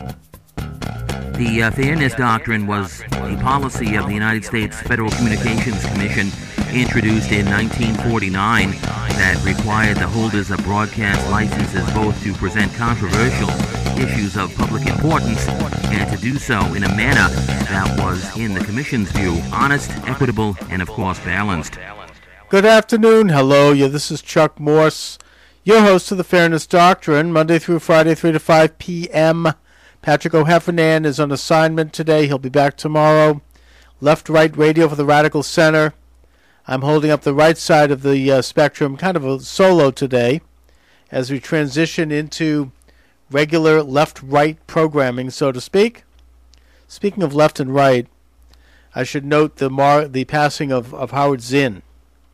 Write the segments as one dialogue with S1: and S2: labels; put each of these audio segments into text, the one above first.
S1: The Fairness Doctrine was a policy of the United States Federal Communications Commission introduced in 1949 that required the holders of broadcast licenses both to present controversial issues of public importance and to do so in a manner that was, in the Commission's view, honest, equitable, and of course balanced.
S2: Good afternoon. Hello. This is Chuck Morse, your host of the Fairness Doctrine, Monday through Friday, 3 to 5 p.m. Patrick O'Heffernan is on assignment today. He'll be back tomorrow. Left-right radio for the Radical Center. I'm holding up the right side of the spectrum, kind of a solo today, as we transition into regular left-right programming, so to speak. Speaking of left and right, I should note the passing of Howard Zinn.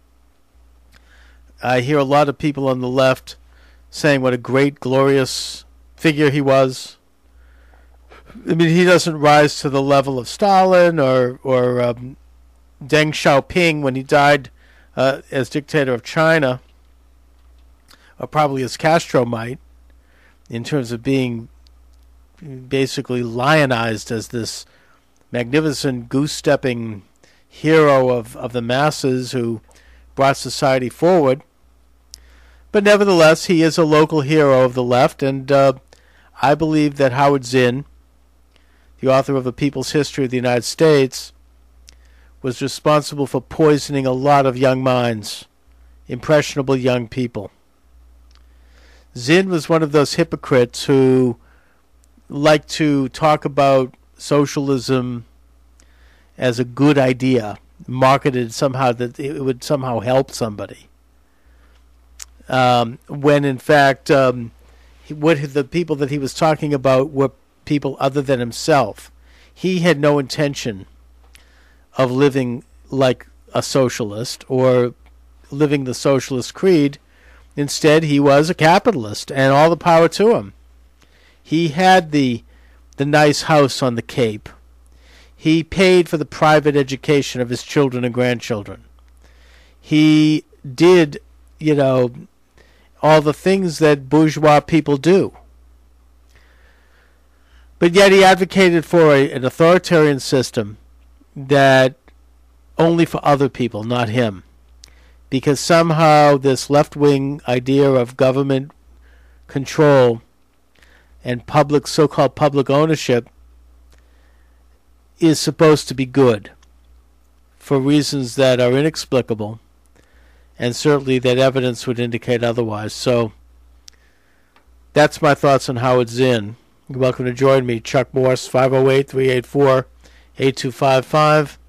S2: I hear a lot of people on the left saying what a great, glorious figure he was. I mean, he doesn't rise to the level of Stalin or Deng Xiaoping when he died as dictator of China, or probably as Castro might, in terms of being basically lionized as this magnificent goose-stepping hero of the masses who brought society forward. But nevertheless, he is a local hero of the left, and I believe that Howard Zinn, the author of The People's History of the United States, was responsible for poisoning a lot of young minds, impressionable young people. Zinn was one of those hypocrites who like to talk about socialism as a good idea, marketed somehow that it would somehow help somebody. When in fact, what the people that he was talking about were people other than himself. He had no intention of living like a socialist or living the socialist creed. Instead, he was a capitalist, and all the power to him. He had the nice house on the Cape. He paid for the private education of his children and grandchildren. He did, all the things that bourgeois people do. But yet he advocated for an authoritarian system that only for other people, not him. Because somehow this left-wing idea of government control and so-called public ownership is supposed to be good for reasons that are inexplicable, and certainly that evidence would indicate otherwise. So that's my thoughts on Howard Zinn. You're welcome to join me, Chuck Morse, 508-384-8255.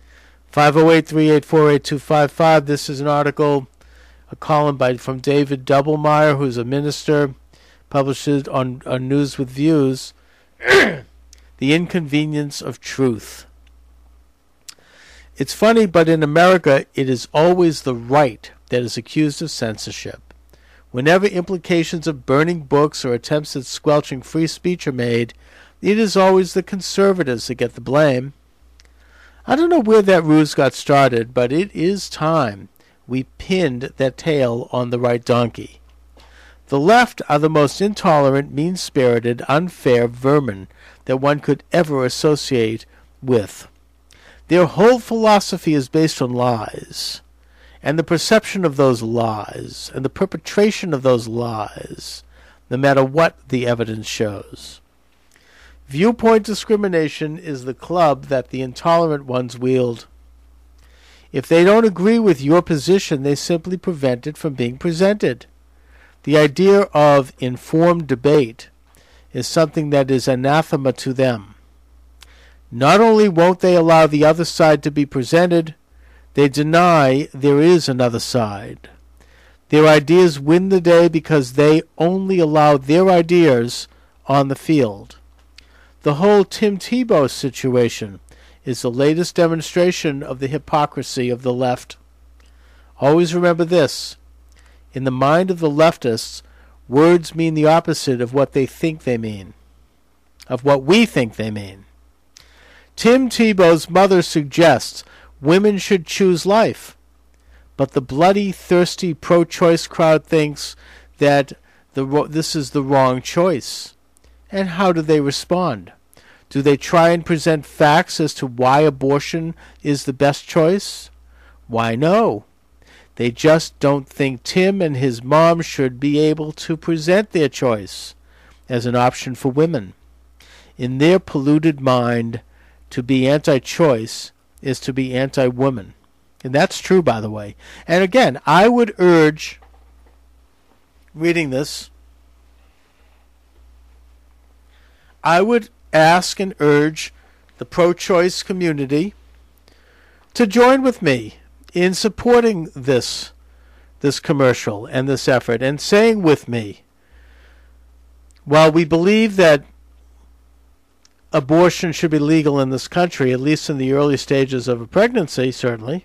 S2: 508-384-8255. This is an article, a column from David Doublemeyer, who's a minister, publishes on News with Views, The Inconvenience of Truth. It's funny, but in America, it is always the right that is accused of censorship. Whenever implications of burning books or attempts at squelching free speech are made, it is always the conservatives that get the blame. I don't know where that ruse got started, but it is time we pinned that tail on the right donkey. The left are the most intolerant, mean-spirited, unfair vermin that one could ever associate with. Their whole philosophy is based on lies, and the perception of those lies, and the perpetration of those lies, no matter what the evidence shows. Viewpoint discrimination is the club that the intolerant ones wield. If they don't agree with your position, they simply prevent it from being presented. The idea of informed debate is something that is anathema to them. Not only won't they allow the other side to be presented, they deny there is another side. Their ideas win the day because they only allow their ideas on the field. The whole Tim Tebow situation is the latest demonstration of the hypocrisy of the left. Always remember this. In the mind of the leftists, words mean the opposite of what they think they mean, of what we think they mean. Tim Tebow's mother suggests women should choose life, but the bloody, thirsty, pro-choice crowd thinks that this is the wrong choice. And how do they respond? Do they try and present facts as to why abortion is the best choice? Why, no. They just don't think Tim and his mom should be able to present their choice as an option for women. In their polluted mind, to be anti-choice is to be anti-woman. And that's true, by the way. And again, I would urge, reading this, I would ask and urge the pro-choice community to join with me in supporting this commercial and this effort, and saying with me, while we believe that abortion should be legal in this country, at least in the early stages of a pregnancy, certainly,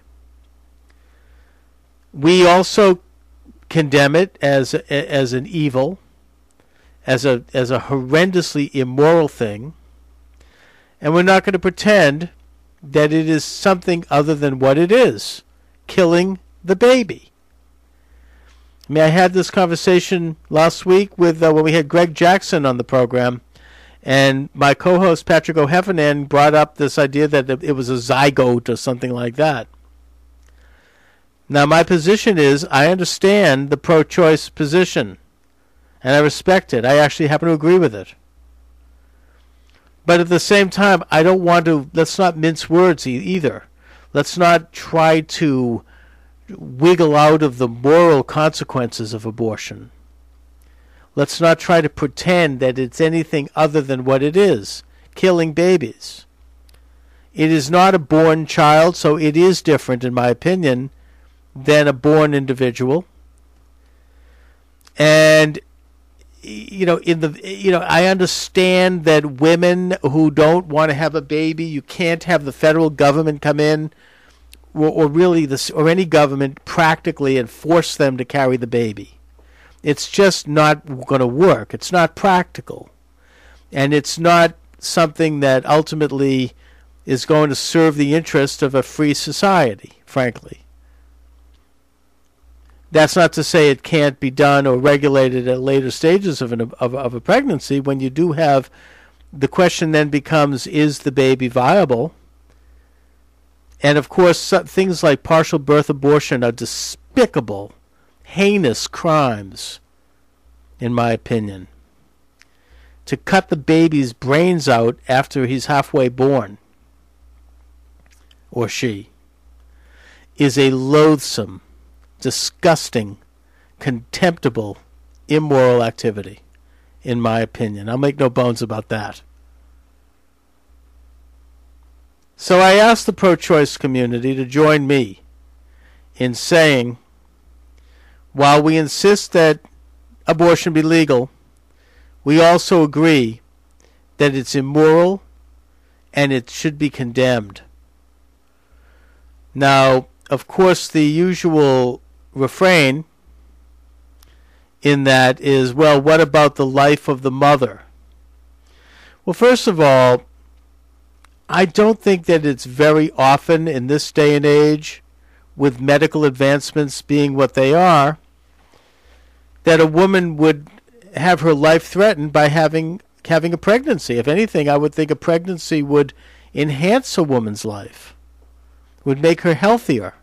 S2: we also condemn it as an evil, as a horrendously immoral thing, and we're not going to pretend that it is something other than what it is, killing the baby. I mean, I had this conversation last week with when we had Greg Jackson on the program, and my co-host Patrick O'Heffernan brought up this idea that it was a zygote or something like that. Now, my position is, I understand the pro-choice position, and I respect it. I actually happen to agree with it. But at the same time, I don't want to, let's not mince words either. Let's not try to wiggle out of the moral consequences of abortion. Let's not try to pretend that it's anything other than what it is, killing babies. It is not a born child, so it is different, in my opinion, than a born individual. And I understand that women who don't want to have a baby, you can't have the federal government come in, or any government practically, and force them to carry the baby. It's just not going to work. It's not practical, and it's not something that ultimately is going to serve the interest of a free society, frankly. That's not to say it can't be done or regulated at later stages of a pregnancy. When you do have, the question then becomes, is the baby viable? And of course, things like partial birth abortion are despicable, heinous crimes, in my opinion. To cut the baby's brains out after he's halfway born, or she, is a loathsome, disgusting, contemptible, immoral activity, in my opinion. I'll make no bones about that. So I ask the pro-choice community to join me in saying, while we insist that abortion be legal, we also agree that it's immoral and it should be condemned. Now, of course, the usual refrain in that is, well, what about the life of the mother? Well, first of all, I don't think that it's very often in this day and age, with medical advancements being what they are, that a woman would have her life threatened by having a pregnancy. If anything, I would think a pregnancy would enhance a woman's life, would make her healthier.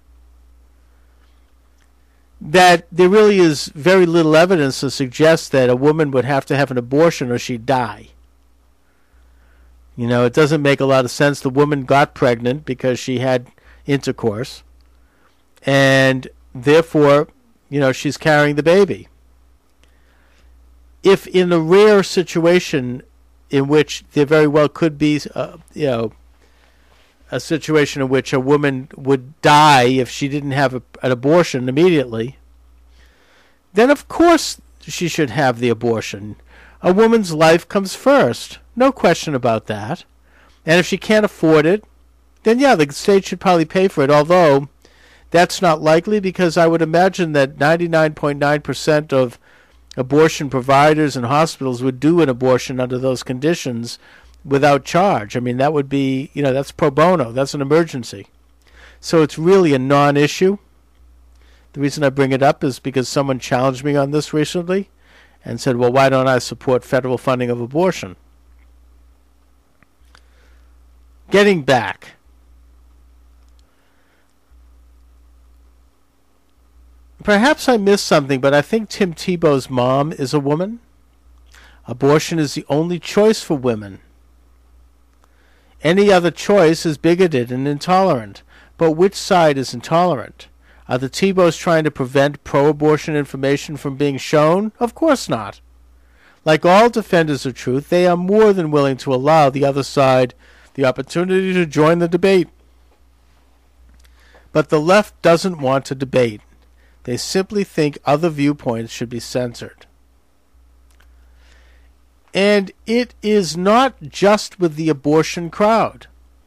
S2: That there really is very little evidence to suggest that a woman would have to have an abortion or she'd die. It doesn't make a lot of sense. The woman got pregnant because she had intercourse, and therefore, she's carrying the baby. If in a rare situation in which there very well could be, a situation in which a woman would die if she didn't have an abortion immediately, then of course she should have the abortion. A woman's life comes first. No question about that. And if she can't afford it, then yeah, the state should probably pay for it, although that's not likely, because I would imagine that 99.9% of abortion providers and hospitals would do an abortion under those conditions without charge. I mean, that would be, that's pro bono. That's an emergency. So it's really a non-issue. The reason I bring it up is because someone challenged me on this recently, and said, well, why don't I support federal funding of abortion? Getting back. Perhaps I missed something, but I think Tim Tebow's mom is a woman. Abortion is the only choice for women. Any other choice is bigoted and intolerant. But which side is intolerant? Are the Tebows trying to prevent pro-abortion information from being shown? Of course not. Like all defenders of truth, they are more than willing to allow the other side the opportunity to join the debate. But the left doesn't want to debate. They simply think other viewpoints should be censored. And it is not just with the abortion crowd.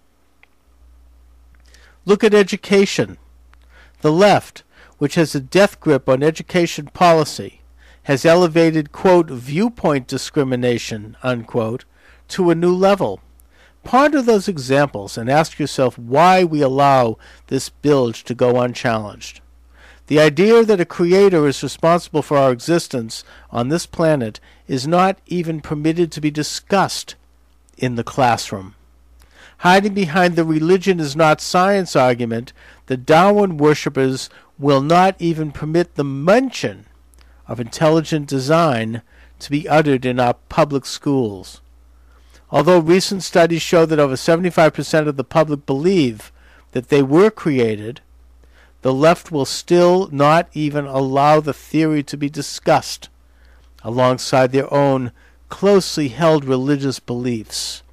S2: Look at education. The left, which has a death grip on education policy, has elevated, quote, viewpoint discrimination, unquote, to a new level. Ponder those examples and ask yourself why we allow this bilge to go unchallenged. The idea that a creator is responsible for our existence on this planet is not even permitted to be discussed in the classroom. Hiding behind the religion is not science argument, the Darwin worshippers will not even permit the mention of intelligent design to be uttered in our public schools. Although recent studies show that over 75% of the public believe that they were created, the left will still not even allow the theory to be discussed alongside their own closely held religious beliefs.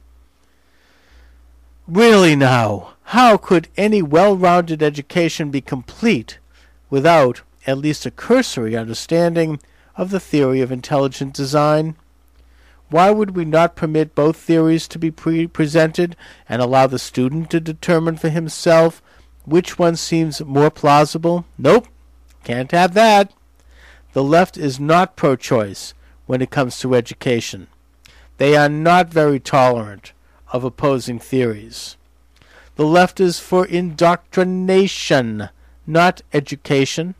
S2: Really now, how could any well-rounded education be complete without at least a cursory understanding of the theory of intelligent design? Why would we not permit both theories to be presented and allow the student to determine for himself which one seems more plausible? Nope, can't have that. The left is not pro-choice when it comes to education. They are not very tolerant of opposing theories. The left is for indoctrination, not education.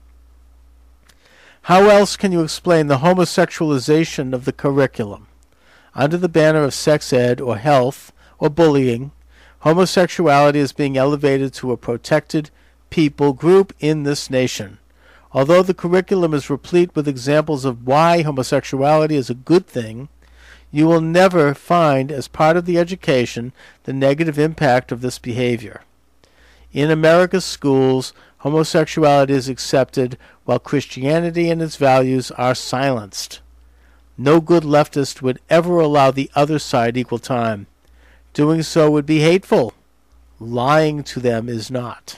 S2: How else can you explain the homosexualization of the curriculum? Under the banner of sex ed or health or bullying, homosexuality is being elevated to a protected people group in this nation. Although the curriculum is replete with examples of why homosexuality is a good thing, you will never find as part of the education the negative impact of this behavior. In America's schools, homosexuality is accepted while Christianity and its values are silenced. No good leftist would ever allow the other side equal time. Doing so would be hateful. Lying to them is not.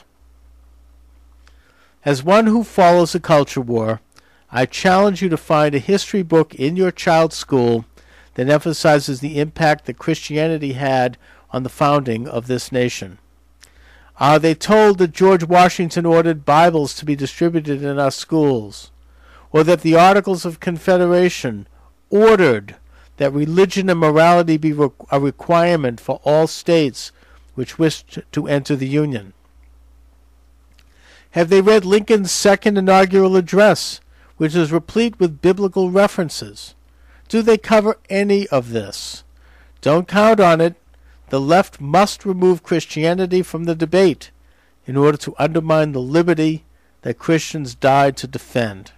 S2: As one who follows a culture war, I challenge you to find a history book in your child's school that emphasizes the impact that Christianity had on the founding of this nation. Are they told that George Washington ordered Bibles to be distributed in our schools, or that the Articles of Confederation ordered that religion and morality be a requirement for all states which wished to enter the Union? Have they read Lincoln's second inaugural address, which is replete with biblical references? Do they cover any of this? Don't count on it. The left must remove Christianity from the debate in order to undermine the liberty that Christians died to defend.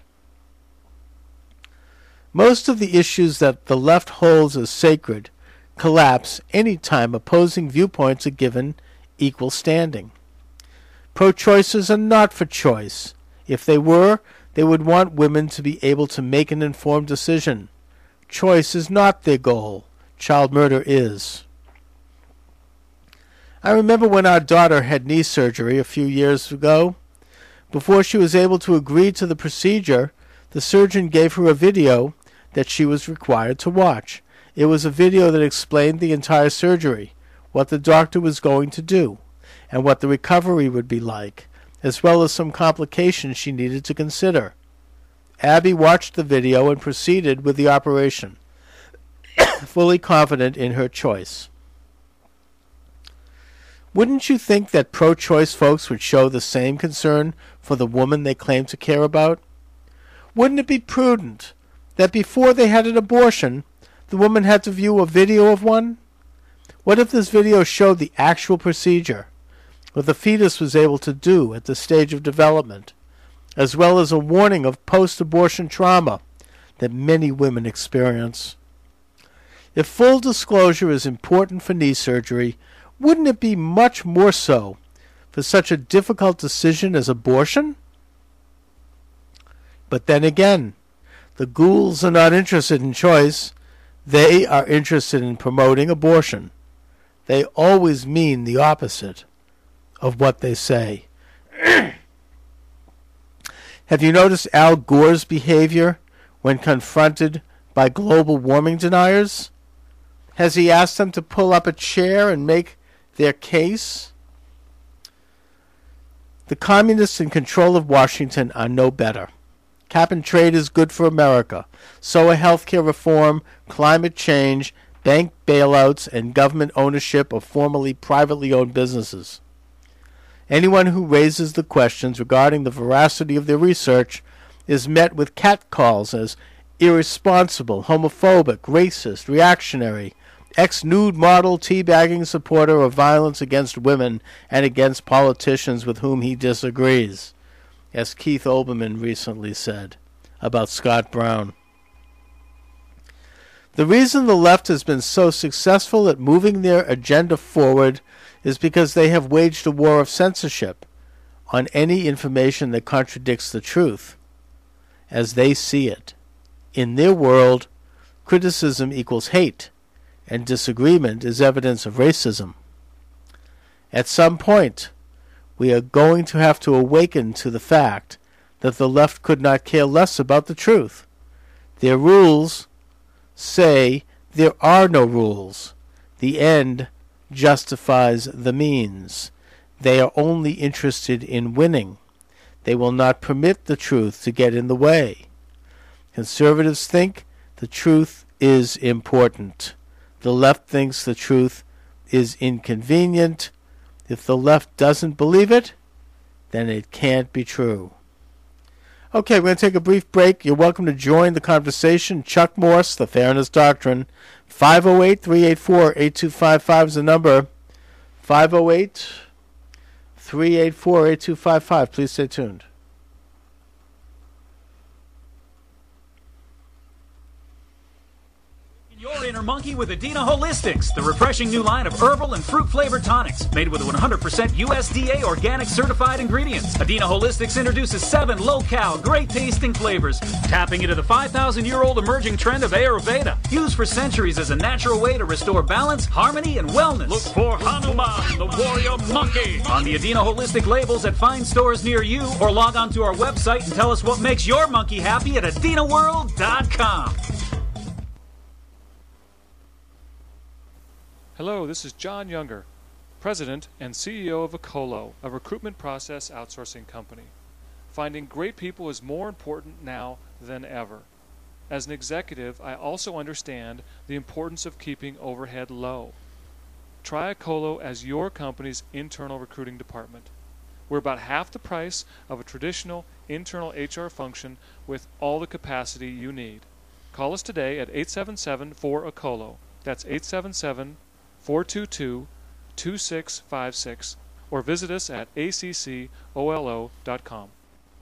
S2: Most of the issues that the left holds as sacred collapse any time opposing viewpoints are given equal standing. Pro-choicers are not for choice. If they were, they would want women to be able to make an informed decision. Choice is not their goal. Child murder is. I remember when our daughter had knee surgery a few years ago. Before she was able to agree to the procedure, the surgeon gave her a video that she was required to watch. It was a video that explained the entire surgery, what the doctor was going to do, and what the recovery would be like, as well as some complications she needed to consider. Abby watched the video and proceeded with the operation, fully confident in her choice. Wouldn't you think that pro-choice folks would show the same concern for the woman they claim to care about? Wouldn't it be prudent that before they had an abortion, the woman had to view a video of one? What if this video showed the actual procedure, what the fetus was able to do at the stage of development, as well as a warning of post-abortion trauma that many women experience? If full disclosure is important for knee surgery, wouldn't it be much more so for such a difficult decision as abortion? But then again, the ghouls are not interested in choice. They are interested in promoting abortion. They always mean the opposite of what they say. Have you noticed Al Gore's behavior when confronted by global warming deniers? Has he asked them to pull up a chair and make their case? The communists in control of Washington are no better. Cap and trade is good for America. So are healthcare reform, climate change, bank bailouts, and government ownership of formerly privately owned businesses. Anyone who raises the questions regarding the veracity of their research is met with catcalls as irresponsible, homophobic, racist, reactionary, ex-nude model teabagging supporter of violence against women and against politicians with whom he disagrees, as Keith Olbermann recently said about Scott Brown. The reason the left has been so successful at moving their agenda forward is because they have waged a war of censorship on any information that contradicts the truth, as they see it. In their world, criticism equals hate, and disagreement is evidence of racism. At some point, we are going to have to awaken to the fact that the left could not care less about the truth. Their rules say there are no rules. The end justifies the means. They are only interested in winning. They will not permit the truth to get in the way. Conservatives think the truth is important. The left thinks the truth is inconvenient. If the left doesn't believe it, then it can't be true. Okay, we're going to take a brief break. You're welcome to join the conversation. Chuck Morse, The Fairness Doctrine. 508-384-8255 is the number. 508-384-8255. Please stay tuned.
S3: Your inner monkey with Adina Holistics, the refreshing new line of herbal and fruit-flavored tonics made with 100% USDA organic certified ingredients. Adina Holistics introduces 7 low-cal, great-tasting flavors, tapping into the 5,000-year-old emerging trend of Ayurveda, used for centuries as a natural way to restore balance, harmony, and wellness. Look for Hanuman, the warrior monkey, on the Adina Holistic labels at fine stores near you, or log on to our website and tell us what makes your monkey happy at adinaworld.com.
S4: Hello, this is John Younger, President and CEO of Acolo, a recruitment process outsourcing company. Finding great people is more important now than ever. As an executive, I also understand the importance of keeping overhead low. Try Acolo as your company's internal recruiting department. We're about half the price of a traditional internal HR function with all the capacity you need. Call us today at 877-4ACOLO. That's 877-422-2656, or visit us at accolo.com.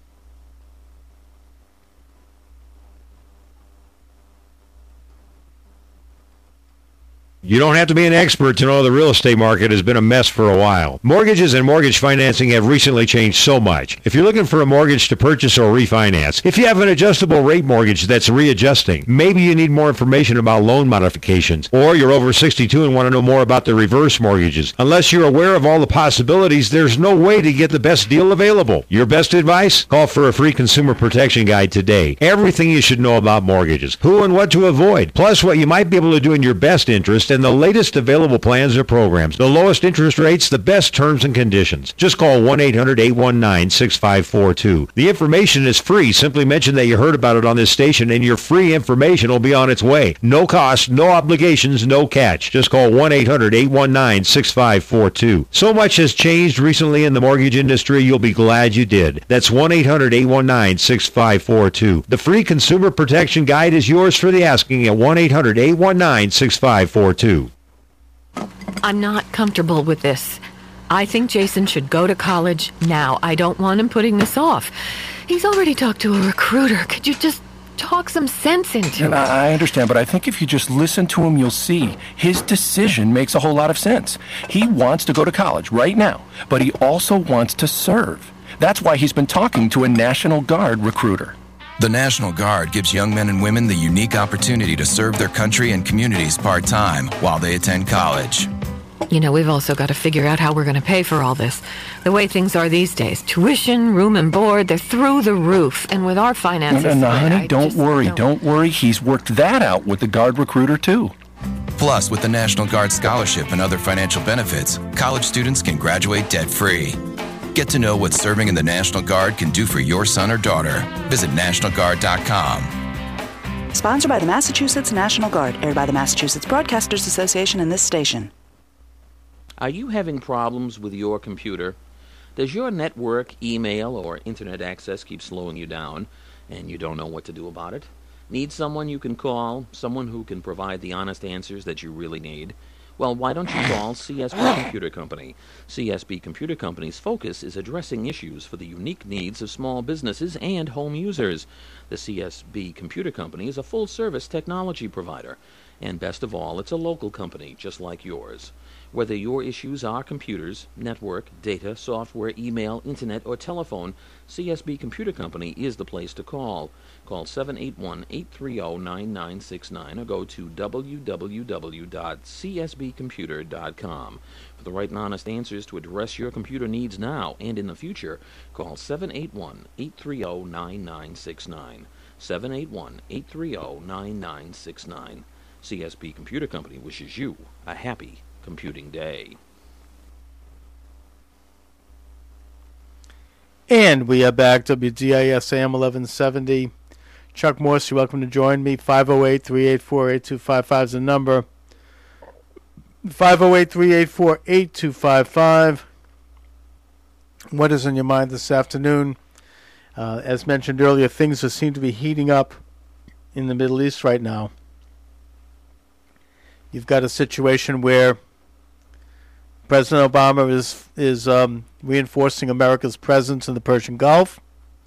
S5: You don't have to be an expert to know the real estate market has been a mess for a while. Mortgages and mortgage financing have recently changed so much. If you're looking for a mortgage to purchase or refinance, if you have an adjustable rate mortgage that's readjusting, maybe you need more information about loan modifications, or you're over 62 and want to know more about the reverse mortgages. Unless you're aware of all the possibilities, there's no way to get the best deal available. Your best advice? Call for a free consumer protection guide today. Everything you should know about mortgages, who and what to avoid, plus what you might be able to do in your best interest, in the latest available plans or programs. The lowest interest rates, the best terms and conditions. Just call 1-800-819-6542. The information is free. Simply mention that you heard about it on this station, and your free information will be on its way. No cost, no obligations, no catch. Just call 1-800-819-6542. So much has changed recently in the mortgage industry, you'll be glad you did. That's 1-800-819-6542. The free consumer protection guide is yours for the asking at 1-800-819-6542.
S6: I'm not comfortable with this. I think Jason should go to college now. I don't want him putting this off. He's already talked to a recruiter. Could you just talk some sense into it?
S7: I understand, but I think if you just listen to him, you'll see. His decision makes a whole lot of sense. He wants to go to college right now, but he also wants to serve. That's why he's been talking to a National Guard recruiter.
S8: The National Guard gives young men and women the unique opportunity to serve their country and communities part-time while they attend college.
S6: You know, we've also got to figure out how we're going to pay for all this. The way things are these days, tuition, room and board, they're through the roof. And with our finances...
S7: No, honey, don't worry. He's worked that out with the Guard recruiter, too.
S8: Plus, with the National Guard Scholarship and other financial benefits, college students can graduate debt-free. Get to know what serving in the National Guard can do for your son or daughter. Visit NationalGuard.com.
S9: Sponsored by the Massachusetts National Guard, aired by the Massachusetts Broadcasters Association and this station.
S1: Are you having problems with your computer? Does your network, email, or internet access keep slowing you down, and you don't know what to do about it? Need someone you can call, someone who can provide the honest answers that you really need? Well, why don't you call CSB Computer Company? CSB Computer Company's focus is addressing issues for the unique needs of small businesses and home users. The CSB Computer Company is a full-service technology provider. And best of all, it's a local company, just like yours. Whether your issues are computers, network, data, software, email, internet, or telephone, CSB Computer Company is the place to call. Call 781-830-9969 or go to www.csbcomputer.com. For the right and honest answers to address your computer needs now and in the future, call 781-830-9969. 781-830-9969. CSB Computer Company wishes you a happy computing day.
S2: And we are back, WDIS AM 1170. Chuck Morse, you're welcome to join me. 508-384-8255 is the number. 508-384-8255. What is on your mind this afternoon? As mentioned earlier, things seem to be heating up in the Middle East right now. You've got a situation where President Obama is reinforcing America's presence in the Persian Gulf,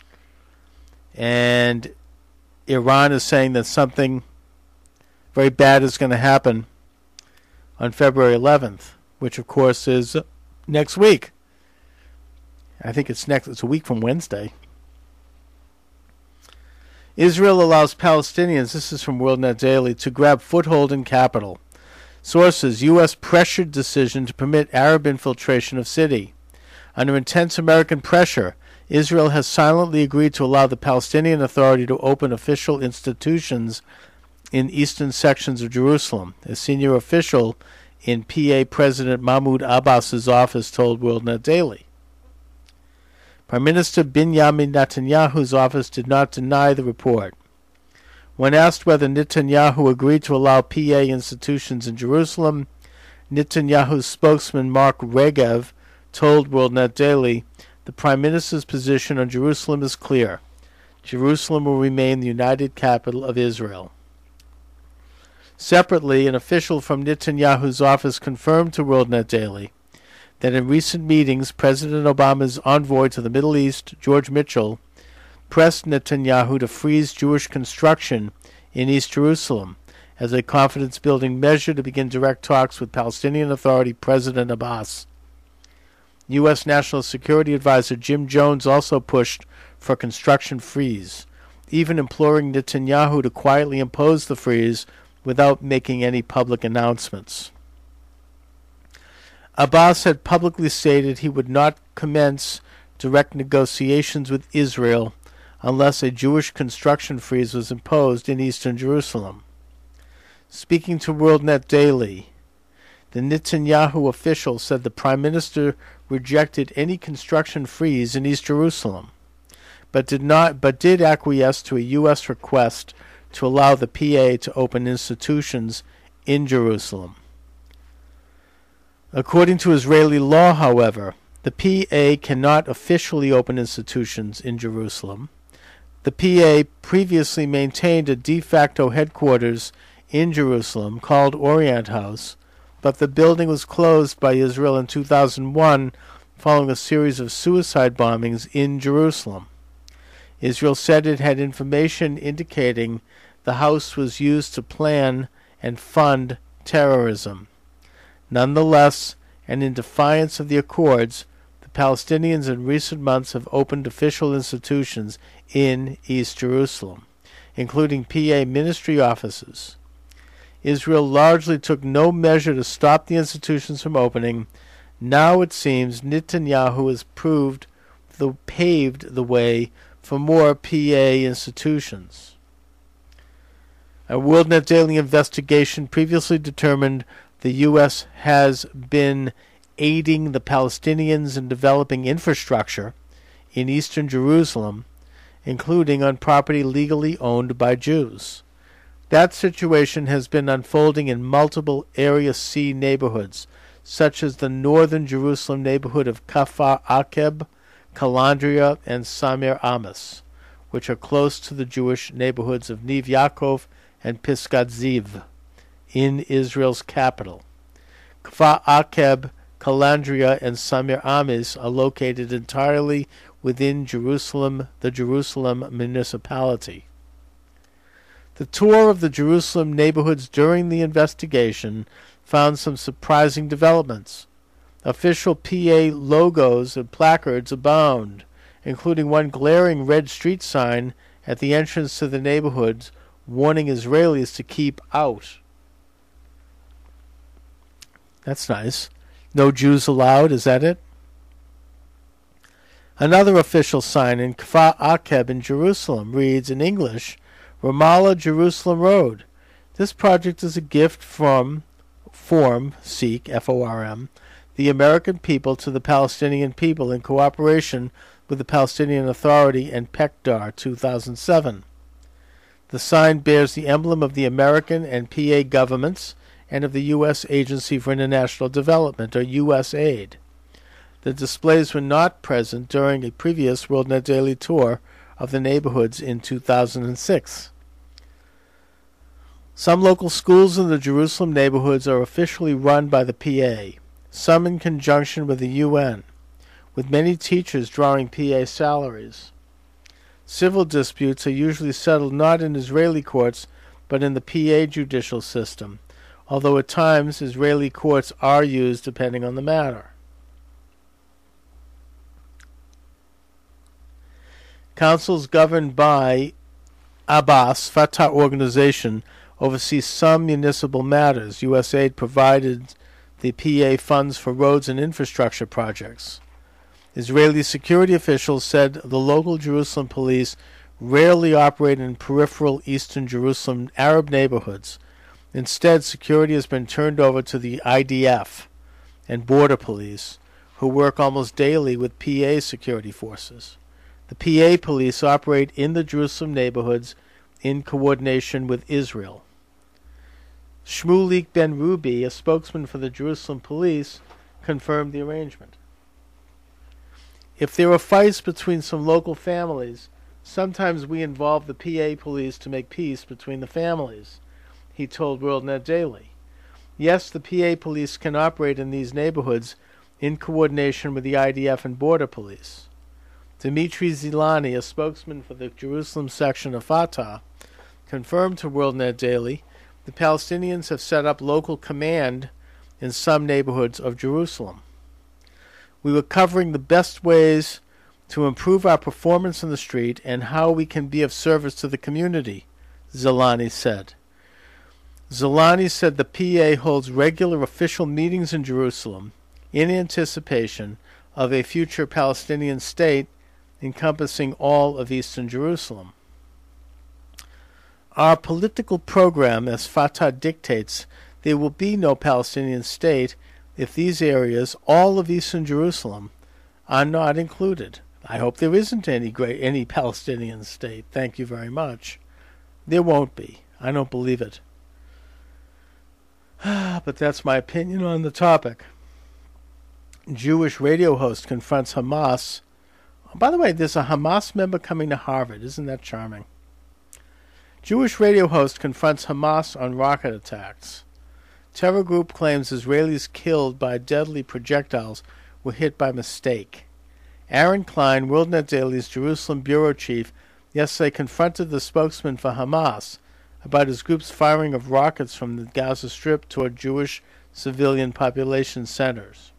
S2: and Iran is saying that something very bad is going to happen on February 11th, which of course is next week. I think it's a week from Wednesday. Israel allows Palestinians, this is from WorldNet Daily, to grab foothold in capital. Sources, U.S. pressured decision to permit Arab infiltration of city. Under intense American pressure, Israel has silently agreed to allow the Palestinian Authority to open official institutions in eastern sections of Jerusalem. A senior official in PA President Mahmoud Abbas's office told WorldNet Daily. Prime Minister Benjamin Netanyahu's office did not deny the report. When asked whether Netanyahu agreed to allow PA institutions in Jerusalem, Netanyahu's spokesman Mark Regev told WorldNet Daily, the Prime Minister's position on Jerusalem is clear. Jerusalem will remain the united capital of Israel. Separately, an official from Netanyahu's office confirmed to WorldNet Daily that in recent meetings, President Obama's envoy to the Middle East, George Mitchell, pressed Netanyahu to freeze Jewish construction in East Jerusalem as a confidence-building measure to begin direct talks with Palestinian Authority President Abbas. U.S. National Security Advisor Jim Jones also pushed for a construction freeze, even imploring Netanyahu to quietly impose the freeze without making any public announcements. Abbas had publicly stated he would not commence direct negotiations with Israel unless a Jewish construction freeze was imposed in eastern Jerusalem. Speaking to WorldNet Daily, The Netanyahu official said the prime minister rejected any construction freeze in East Jerusalem, but did acquiesce to a U.S. request to allow the PA to open institutions in Jerusalem. According to Israeli law, however, the PA cannot officially open institutions in Jerusalem. The PA previously maintained a de facto headquarters in Jerusalem called Orient House, but the building was closed by Israel in 2001 following a series of suicide bombings in Jerusalem. Israel said it had information indicating the house was used to plan and fund terrorism. Nonetheless, and in defiance of the accords, the Palestinians in recent months have opened official institutions in East Jerusalem, including PA ministry offices. Israel largely took no measure to stop the institutions from opening. Now it seems Netanyahu has paved the way for more PA institutions. A WorldNet Daily investigation previously determined the U.S. has been aiding the Palestinians in developing infrastructure in eastern Jerusalem, including on property legally owned by Jews. That situation has been unfolding in multiple Area C neighborhoods, such as the northern Jerusalem neighborhood of Kfar Akeb, Kalandria, and Samir Amos, which are close to the Jewish neighborhoods of Niv Yaakov and Pisgat Ziv in Israel's capital. Kfar Akeb, Kalandria, and Samir Amos are located entirely within Jerusalem, the Jerusalem municipality. The tour of the Jerusalem neighborhoods during the investigation found some surprising developments. Official PA logos and placards abound, including one glaring red street sign at the entrance to the neighborhoods warning Israelis to keep out. That's nice. No Jews allowed, is that it? Another official sign in Kfar Akeb in Jerusalem reads in English, Ramallah Jerusalem Road. This project is a gift from SEEK, F-O-R-M, the American people to the Palestinian people in cooperation with the Palestinian Authority and PECDAR 2007. The sign bears the emblem of the American and PA governments and of the U.S. Agency for International Development, or USAID. The displays were not present during a previous WorldNet Daily tour of the neighborhoods in 2006. Some local schools in the Jerusalem neighborhoods are officially run by the PA, some in conjunction with the UN, with many teachers drawing PA salaries. Civil disputes are usually settled not in Israeli courts, but in the PA judicial system, although at times Israeli courts are used depending on the matter. Councils governed by Abbas Fatah organization oversees some municipal matters. USAID provided the PA funds for roads and infrastructure projects. Israeli security officials said the local Jerusalem police rarely operate in peripheral eastern Jerusalem Arab neighborhoods. Instead, security has been turned over to the IDF and border police, who work almost daily with PA security forces. The PA police operate in the Jerusalem neighborhoods in coordination with Israel. Shmulik Ben Ruby, a spokesman for the Jerusalem police, confirmed the arrangement. If there are fights between some local families, sometimes we involve the PA police to make peace between the families, he told WorldNet Daily. Yes, the PA police can operate in these neighborhoods in coordination with the IDF and border police. Dimitri Zilani, a spokesman for the Jerusalem section of Fatah, confirmed to WorldNet Daily the Palestinians have set up local command in some neighborhoods of Jerusalem. We were covering the best ways to improve our performance in the street and how we can be of service to the community, Zilani said. Zilani said the PA holds regular official meetings in Jerusalem in anticipation of a future Palestinian state encompassing all of eastern Jerusalem. Our political program, as Fatah dictates, there will be no Palestinian state if these areas, all of eastern Jerusalem, are not included. I hope there isn't any Palestinian state. Thank you very much. There won't be. I don't believe it. But that's my opinion on the topic. Jewish radio host confronts Hamas. Oh, by the way, there's a Hamas member coming to Harvard. Isn't that charming? Jewish radio host confronts Hamas on rocket attacks. Terror group claims Israelis killed by deadly projectiles were hit by mistake. Aaron Klein, WorldNet Daily's Jerusalem bureau chief, yesterday confronted the spokesman for Hamas about his group's firing of rockets from the Gaza Strip toward Jewish civilian population centers.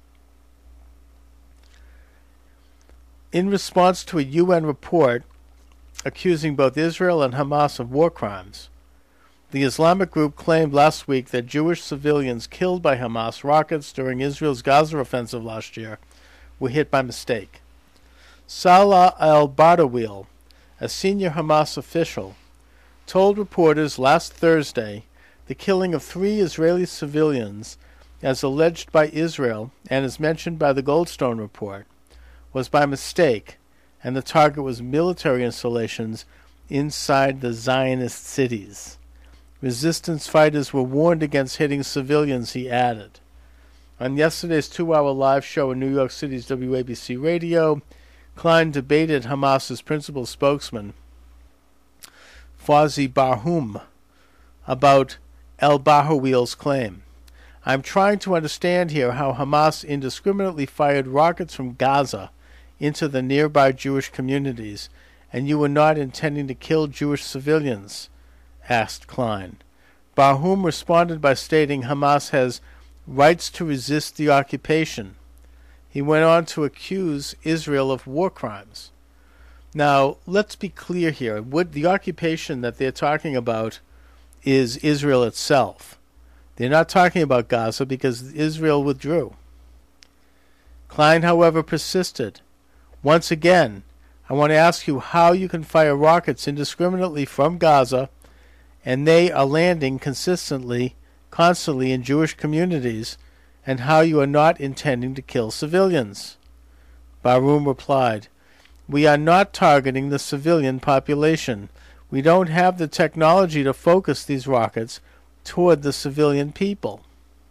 S2: In response to a UN report accusing both Israel and Hamas of war crimes, the Islamic group claimed last week that Jewish civilians killed by Hamas rockets during Israel's Gaza offensive last year were hit by mistake. Salah al-Badawil, a senior Hamas official, told reporters last Thursday the killing of 3 Israeli civilians, as alleged by Israel and as mentioned by the Goldstone report, was by mistake, and the target was military installations inside the Zionist cities. Resistance fighters were warned against hitting civilians, he added. On yesterday's 2-hour live show in New York City's WABC Radio, Klein debated Hamas's principal spokesman, Fawzi Barhum, about al-Bahawil's claim. I'm trying to understand here how Hamas indiscriminately fired rockets from Gaza into the nearby Jewish communities, and you were not intending to kill Jewish civilians, asked Klein. Barhum responded by stating Hamas has rights to resist the occupation. He went on to accuse Israel of war crimes. Now, let's be clear here. The occupation that they're talking about is Israel itself. They're not talking about Gaza because Israel withdrew. Klein, however, persisted. Once again, I want to ask you how you can fire rockets indiscriminately from Gaza and they are landing constantly in Jewish communities, and how you are not intending to kill civilians. Barhum replied, We are not targeting the civilian population. We don't have the technology to focus these rockets toward the civilian people.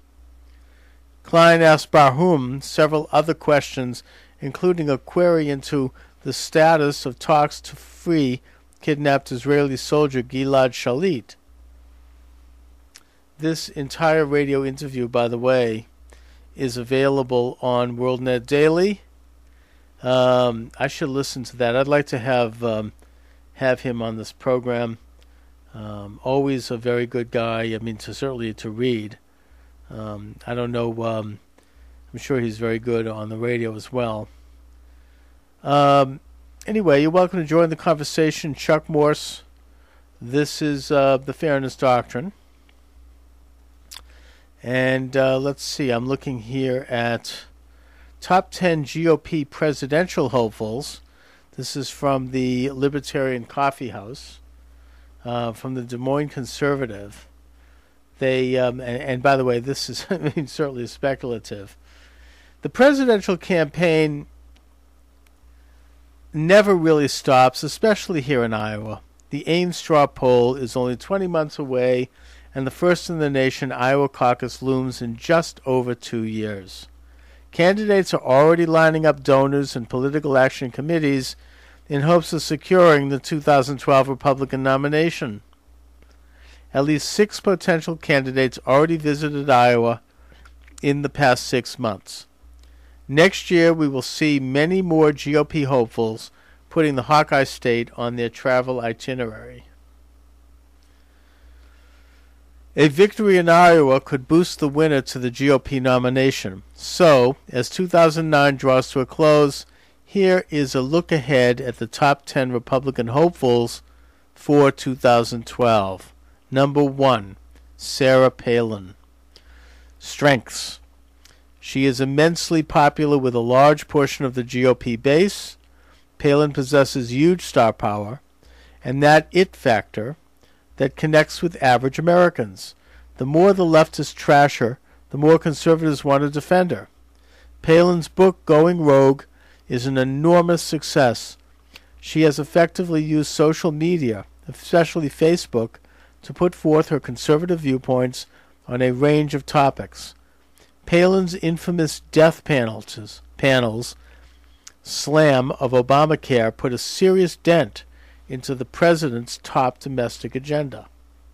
S2: Klein asked Barhum several other questions, including a query into the status of talks to free kidnapped Israeli soldier Gilad Shalit. This entire radio interview, by the way, is available on WorldNet Daily. I should listen to that. I'd like to have him on this program. Always a very good guy. I mean, certainly to read. I don't know. I'm sure he's very good on the radio as well. Anyway, you're welcome to join the conversation. Chuck Morse. This is the Fairness Doctrine. And let's see. I'm looking here at Top 10 GOP Presidential Hopefuls. This is from the Libertarian Coffee House, from the Des Moines Conservative. They and by the way, this is certainly speculative. The presidential campaign never really stops, especially here in Iowa. The Ames straw poll is only 20 months away, and the first in the nation Iowa caucus looms in just over 2 years. Candidates are already lining up donors and political action committees in hopes of securing the 2012 Republican nomination. At least 6 potential candidates already visited Iowa in the past 6 months. Next year, we will see many more GOP hopefuls putting the Hawkeye State on their travel itinerary. A victory in Iowa could boost the winner to the GOP nomination. So, as 2009 draws to a close, here is a look ahead at the top 10 Republican hopefuls for 2012. Number 1, Sarah Palin. Strengths. She is immensely popular with a large portion of the GOP base. Palin possesses huge star power, and that it factor that connects with average Americans. The more the leftists trash her, the more conservatives want to defend her. Palin's book, Going Rogue, is an enormous success. She has effectively used social media, especially Facebook, to put forth her conservative viewpoints on a range of topics. Palin's infamous death panels, slam of Obamacare, put a serious dent into the president's top domestic agenda.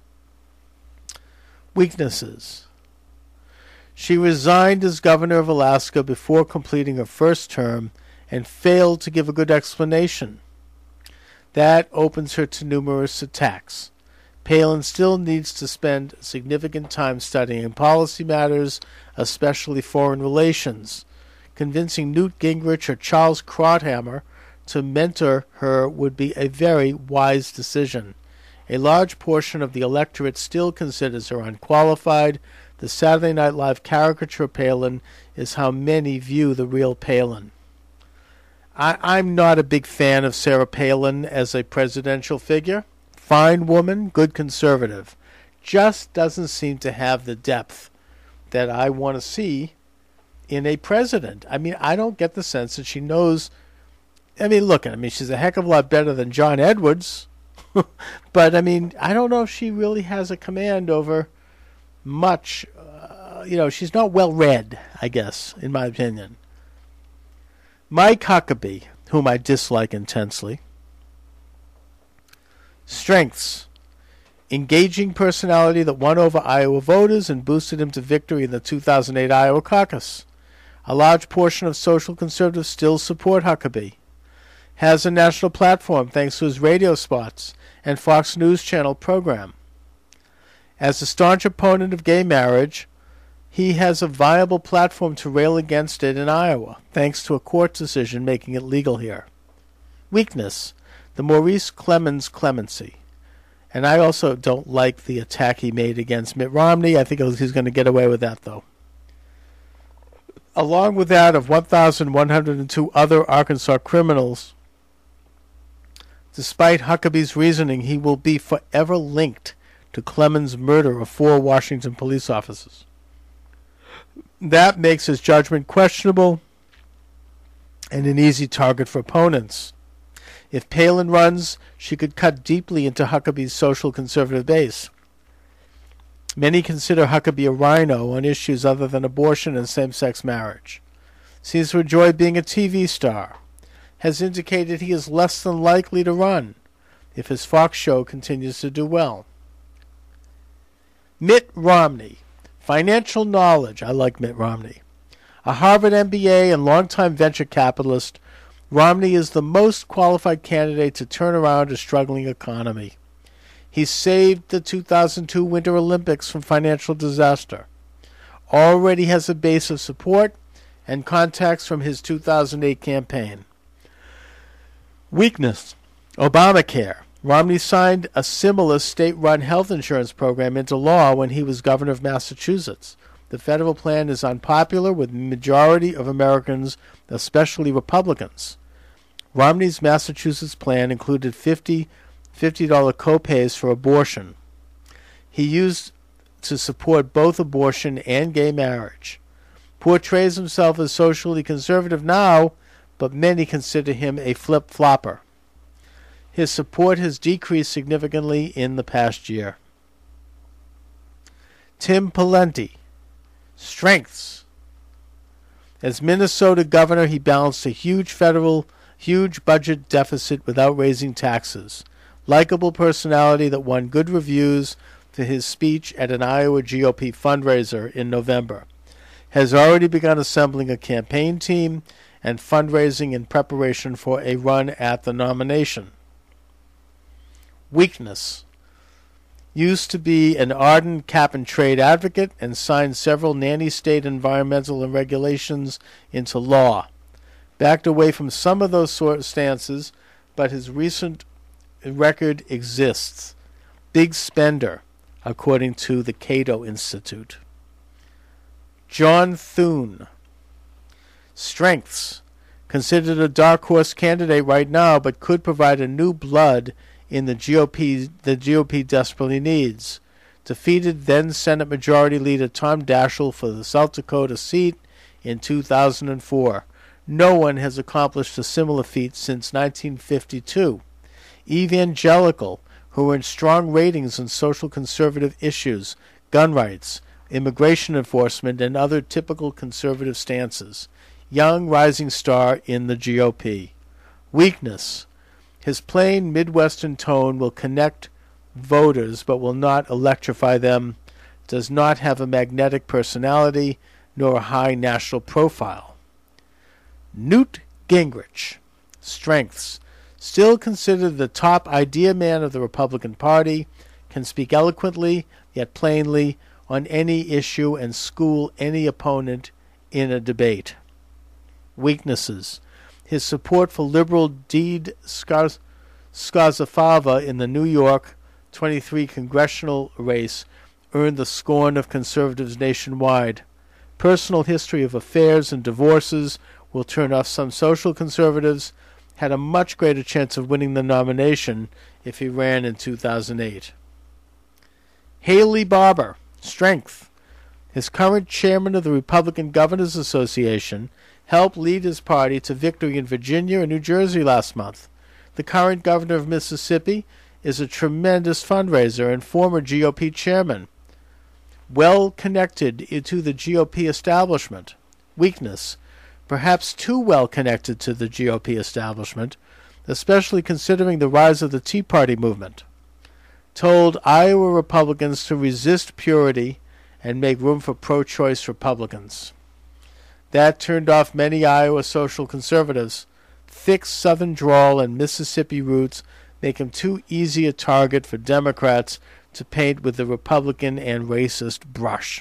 S2: Weaknesses. She resigned as governor of Alaska before completing her first term and failed to give a good explanation. That opens her to numerous attacks. Palin still needs to spend significant time studying policy matters, especially foreign relations. Convincing Newt Gingrich or Charles Krauthammer to mentor her would be a very wise decision. A large portion of the electorate still considers her unqualified. The Saturday Night Live caricature of Palin is how many view the real Palin. I'm not a big fan of Sarah Palin as a presidential figure. Fine woman, good conservative. Just doesn't seem to have the depth that I want to see in a president. I mean, I don't get the sense that she knows. I mean, look, she's a heck of a lot better than John Edwards. But, I don't know if she really has a command over much. She's not well read, I guess, in my opinion. Mike Huckabee, whom I dislike intensely. Strengths. Engaging personality that won over Iowa voters and boosted him to victory in the 2008 Iowa caucus. A large portion of social conservatives still support Huckabee. Has a national platform thanks to his radio spots and Fox News Channel program. As a staunch opponent of gay marriage, he has a viable platform to rail against it in Iowa, thanks to a court decision making it legal here. Weakness. The Maurice Clemens clemency. And I also don't like the attack he made against Mitt Romney. I think he's going to get away with that, though. Along with that of 1,102 other Arkansas criminals, despite Huckabee's reasoning, he will be forever linked to Clemens' murder of 4 Washington police officers. That makes his judgment questionable and an easy target for opponents. If Palin runs, she could cut deeply into Huckabee's social conservative base. Many consider Huckabee a rhino on issues other than abortion and same-sex marriage. Seems to enjoy being a TV star. Has indicated he is less than likely to run if his Fox show continues to do well. Mitt Romney. Financial knowledge. I like Mitt Romney. A Harvard MBA and longtime venture capitalist, Romney is the most qualified candidate to turn around a struggling economy. He saved the 2002 Winter Olympics from financial disaster. Already has a base of support and contacts from his 2008 campaign. Weakness. Obamacare. Romney signed a similar state-run health insurance program into law when he was governor of Massachusetts. The federal plan is unpopular with the majority of Americans, especially Republicans. Romney's Massachusetts plan included $50 copays for abortion. He used to support both abortion and gay marriage. Portrays himself as socially conservative now, but many consider him a flip-flopper. His support has decreased significantly in the past year. Tim Pawlenty. Strengths. As Minnesota governor, he balanced a huge budget deficit without raising taxes. Likeable personality that won good reviews for his speech at an Iowa GOP fundraiser in November. Has already begun assembling a campaign team and fundraising in preparation for a run at the nomination. Weakness. Used to be an ardent cap-and-trade advocate and signed several nanny state environmental and regulations into law. Backed away from some of those sort of stances, but his recent record exists. Big spender, according to the Cato Institute. John Thune. Strengths. Considered a dark horse candidate right now, but could provide a new blood in the GOP desperately needs. defeated then Senate Majority Leader Tom Daschle for the South Dakota seat in 2004. No one has accomplished a similar feat since 1952. Evangelical, who earned strong ratings on social conservative issues, gun rights, immigration enforcement, and other typical conservative stances. Young rising star in the GOP. Weakness. His plain Midwestern tone will connect voters but will not electrify them, does not have a magnetic personality nor a high national profile. Newt Gingrich. Strengths. Still considered the top idea man of the Republican Party, can speak eloquently yet plainly on any issue and school any opponent in a debate. Weaknesses. His support for liberal Deed Scozzafava in the New York 23 congressional race earned the scorn of conservatives nationwide. Personal history of affairs and divorces will turn off some social conservatives. Had a much greater chance of winning the nomination if he ran in 2008. Haley Barbour. Strength. His current chairman of the Republican Governors Association helped lead his party to victory in Virginia and New Jersey last month. The current governor of Mississippi is a tremendous fundraiser and former GOP chairman. Well connected to the GOP establishment. Weakness. Perhaps too well connected to the GOP establishment, especially considering the rise of the Tea Party movement. Told Iowa Republicans to resist purity and make room for pro-choice Republicans. That turned off many Iowa social conservatives. Thick Southern drawl and Mississippi roots make him too easy a target for Democrats to paint with the Republican and racist brush.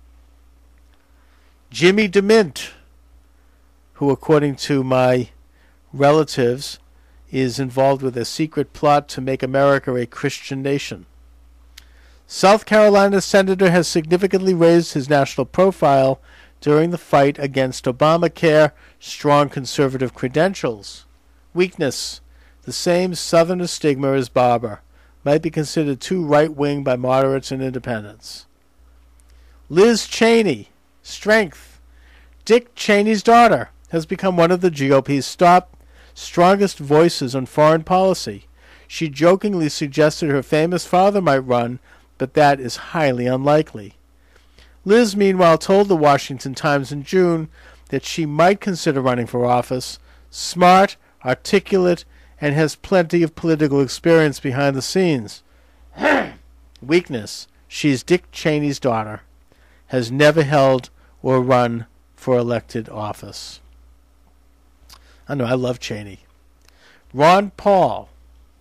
S2: Jimmy DeMint, who according to my relatives is involved with a secret plot to make America a Christian nation. South Carolina senator has significantly raised his national profile during the fight against Obamacare, strong conservative credentials. Weakness. The same Southerner stigma as Barbour. Might be considered too right-wing by moderates and independents. Liz Cheney. Strength. Dick Cheney's daughter has become one of the GOP's strongest voices on foreign policy. She jokingly suggested her famous father might run, but that is highly unlikely. Liz, meanwhile, told the Washington Times in June that she might consider running for office. Smart, articulate, and has plenty of political experience behind the scenes. Weakness. She's Dick Cheney's daughter. Has never held or run for elected office. I know, I love Cheney. Ron Paul.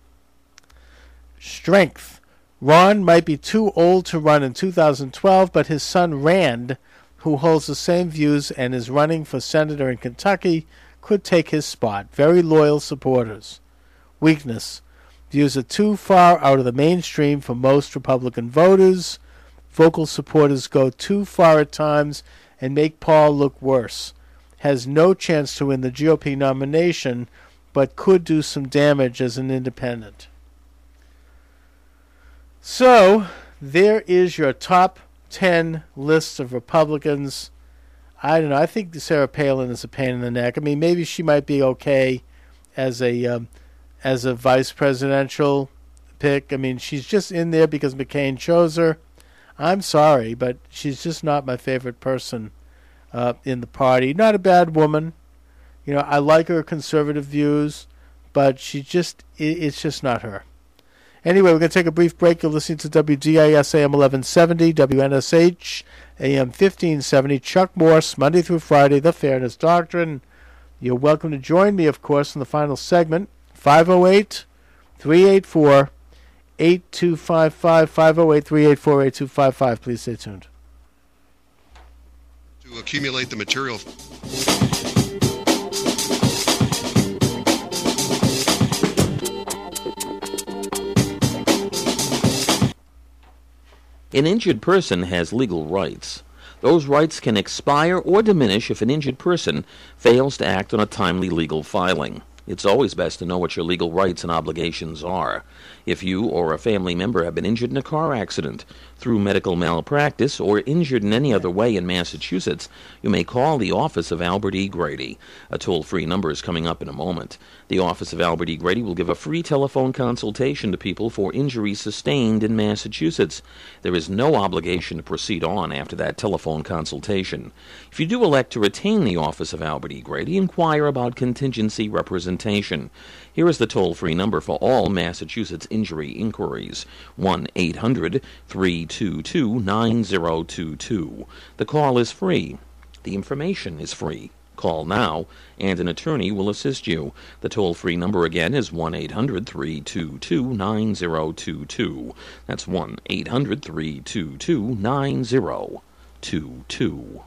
S2: Strength. Ron might be too old to run in 2012, but his son Rand, who holds the same views and is running for senator in Kentucky, could take his spot. Very loyal supporters. Weakness. Views are too far out of the mainstream for most Republican voters. Vocal supporters go too far at times and make Paul look worse. Has no chance to win the GOP nomination, but could do some damage as an independent. So, there is your top 10 lists of Republicans. I don't know. I think Sarah Palin is a pain in the neck. I mean, maybe she might be okay as a vice presidential pick. I mean, she's just in there because McCain chose her. I'm sorry, but she's just not my favorite person in the party. Not a bad woman. You know, I like her conservative views, but it's just not her. Anyway, we're going to take a brief break. You're listening to WDIS AM 1170, WNSH AM 1570, Chuck Morse, Monday through Friday, The Fairness Doctrine. You're welcome to join me, of course, in the final segment. 508-384-8255, 508-384-8255. Please stay tuned.
S10: To accumulate the material.
S1: An injured person has legal rights. Those rights can expire or diminish if an injured person fails to act on a timely legal filing. It's always best to know what your legal rights and obligations are. If you or a family member have been injured in a car accident, through medical malpractice or injured in any other way in Massachusetts, you may call the office of Albert E. Grady. A toll-free number is coming up in a moment. The office of Albert E. Grady will give a free telephone consultation to people for injuries sustained in Massachusetts. There is no obligation to proceed on after that telephone consultation. If you do elect to retain the office of Albert E. Grady, inquire about contingency representation. Here is the toll-free number for all Massachusetts injury inquiries, 1-800-322-9022. The call is free. The information is free. Call now, and an attorney will assist you. The toll-free number again is 1-800-322-9022. That's 1-800-322-9022.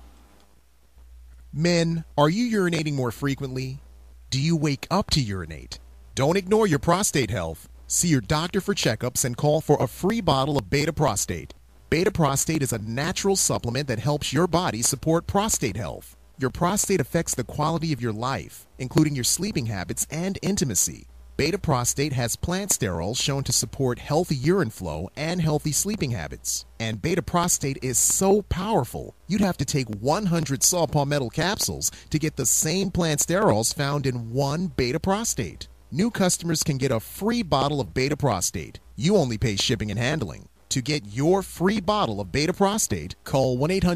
S10: Men, are you urinating more frequently? Do you wake up to urinate? Don't ignore your prostate health. See your doctor for checkups and call for a free bottle of Beta Prostate. Beta Prostate is a natural supplement that helps your body support prostate health. Your prostate affects the quality of your life, including your sleeping habits and intimacy. Beta Prostate has plant sterols shown to support healthy urine flow and healthy sleeping habits. And Beta Prostate is so powerful, you'd have to take 100 saw palmetto capsules to get the same plant sterols found in one Beta Prostate. New customers can get a free bottle of Beta Prostate. You only pay shipping and handling. To get your free bottle of Beta Prostate, call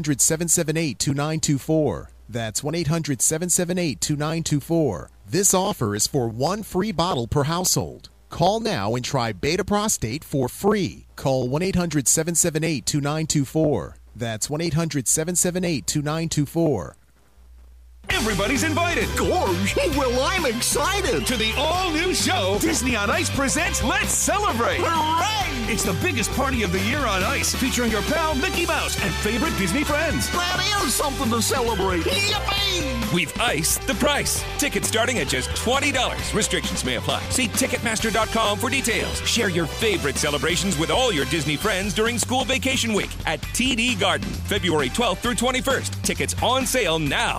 S10: 1-800-778-2924. That's 1-800-778-2924. This offer is for one free bottle per household. Call now and try Beta Prostate for free. Call 1-800-778-2924. That's 1-800-778-2924.
S11: Everybody's invited.
S12: Gorge, well, I'm excited.
S11: To the all-new show, Disney on Ice presents Let's Celebrate.
S12: Hooray!
S11: It's the biggest party of the year on ice, featuring your pal Mickey Mouse and favorite Disney friends.
S12: That is something to celebrate. Yippee!
S13: We've iced the price. Tickets starting at just $20. Restrictions may apply. See Ticketmaster.com for details. Share your favorite celebrations with all your Disney friends during school vacation week at TD Garden, February 12th through 21st. Tickets on sale now.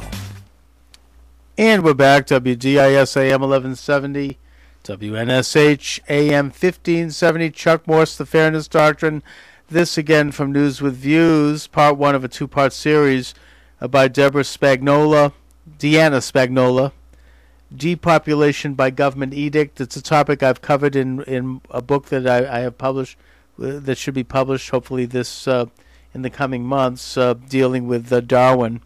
S2: And we're back. WDIS AM 1170, WNSH AM 1570. Chuck Morse, The Fairness Doctrine. This again from News with Views, part one of a two-part series by Deanna Spagnola. Depopulation by Government Edict. It's a topic I've covered in a book that I have published, that should be published hopefully this in the coming months, dealing with Darwin.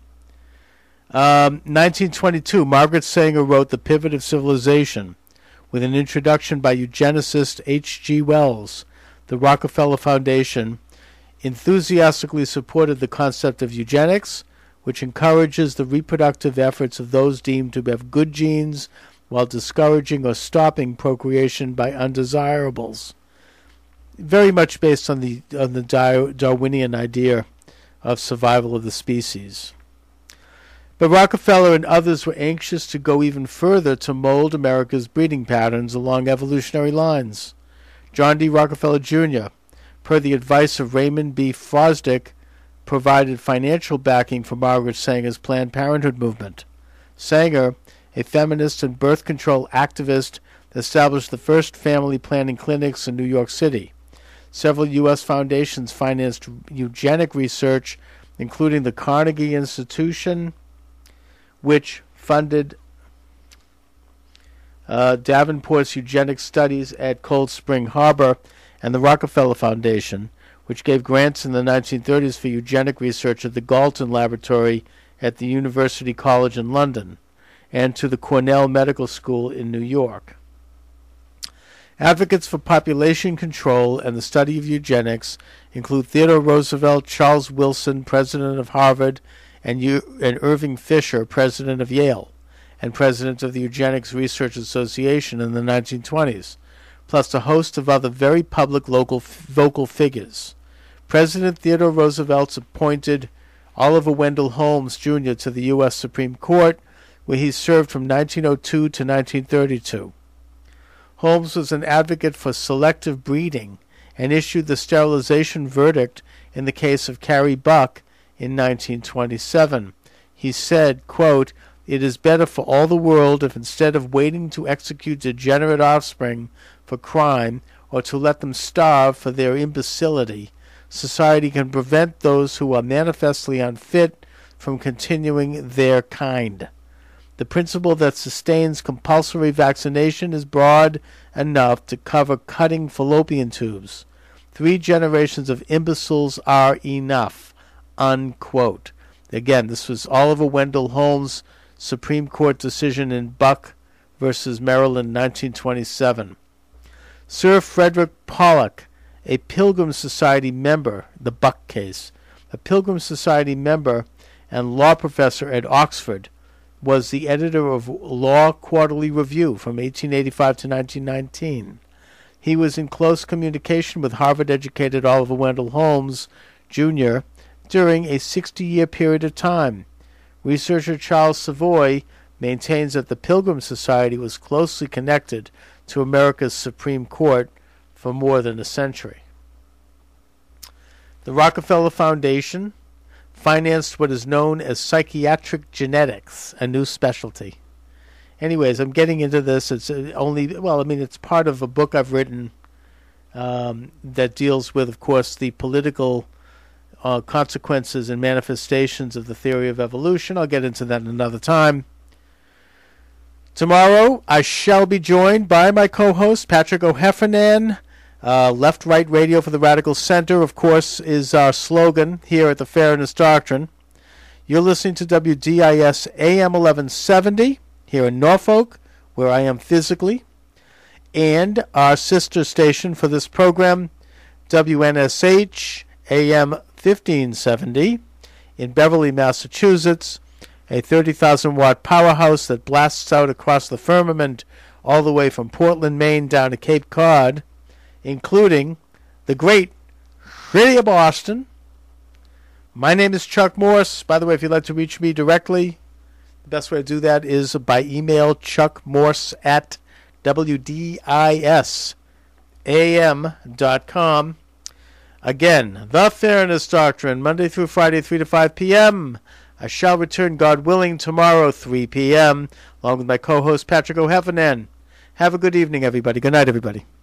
S2: 1922, Margaret Sanger wrote The Pivot of Civilization with an introduction by eugenicist H.G. Wells. The Rockefeller Foundation enthusiastically supported the concept of eugenics, which encourages the reproductive efforts of those deemed to have good genes while discouraging or stopping procreation by undesirables. Very much based on the Darwinian idea of survival of the species. But Rockefeller and others were anxious to go even further to mold America's breeding patterns along evolutionary lines. John D. Rockefeller, Jr., per the advice of Raymond B. Fosdick, provided financial backing for Margaret Sanger's Planned Parenthood movement. Sanger, a feminist and birth control activist, established the first family planning clinics in New York City. Several U.S. foundations financed eugenic research, including the Carnegie Institution, which funded Davenport's eugenics studies at Cold Spring Harbor, and the Rockefeller Foundation, which gave grants in the 1930s for eugenic research at the Galton Laboratory at the University College in London, and to the Cornell Medical School in New York. Advocates for population control and the study of eugenics include Theodore Roosevelt, Charles Wilson, president of Harvard, and Irving Fisher, president of Yale, and president of the Eugenics Research Association in the 1920s, plus a host of other very public local vocal figures. President Theodore Roosevelt appointed Oliver Wendell Holmes, Jr. to the U.S. Supreme Court, where he served from 1902 to 1932. Holmes was an advocate for selective breeding and issued the sterilization verdict in the case of Carrie Buck in 1927. He said, quote, "It is better for all the world if instead of waiting to execute degenerate offspring for crime or to let them starve for their imbecility, society can prevent those who are manifestly unfit from continuing their kind. The principle that sustains compulsory vaccination is broad enough to cover cutting fallopian tubes. 3 generations of imbeciles are enough, unquote. Again, this was Oliver Wendell Holmes' Supreme Court decision in Buck versus Maryland, 1927. Sir Frederick Pollock, a Pilgrim Society member, the Buck case, a Pilgrim Society member and law professor at Oxford, was the editor of Law Quarterly Review from 1885 to 1919. He was in close communication with Harvard-educated Oliver Wendell Holmes, Jr., during a 60-year period of time. Researcher Charles Savoy maintains that the Pilgrim Society was closely connected to America's Supreme Court for more than a century. The Rockefeller Foundation financed what is known as psychiatric genetics, a new specialty. Anyways, I'm getting into this. It's it's part of a book I've written that deals with, of course, the political consequences and manifestations of the theory of evolution. I'll get into that another time. Tomorrow, I shall be joined by my co-host, Patrick O'Heffernan. Left Right Radio for the Radical Center, of course, is our slogan here at the Fairness Doctrine. You're listening to WDIS AM 1170 here in Norfolk, where I am physically, and our sister station for this program, WNSH AM 1570 in Beverly, Massachusetts, a 30,000-watt powerhouse that blasts out across the firmament all the way from Portland, Maine down to Cape Cod, including the great city of Boston. My name is Chuck Morse. By the way, if you'd like to reach me directly, the best way to do that is by email, chuckmorse@wdisam.com. Again, The Fairness Doctrine, Monday through Friday, 3 to 5 p.m. I shall return, God willing, tomorrow, 3 p.m., along with my co-host, Patrick O'Heffernan. Have a good evening, everybody. Good night, everybody.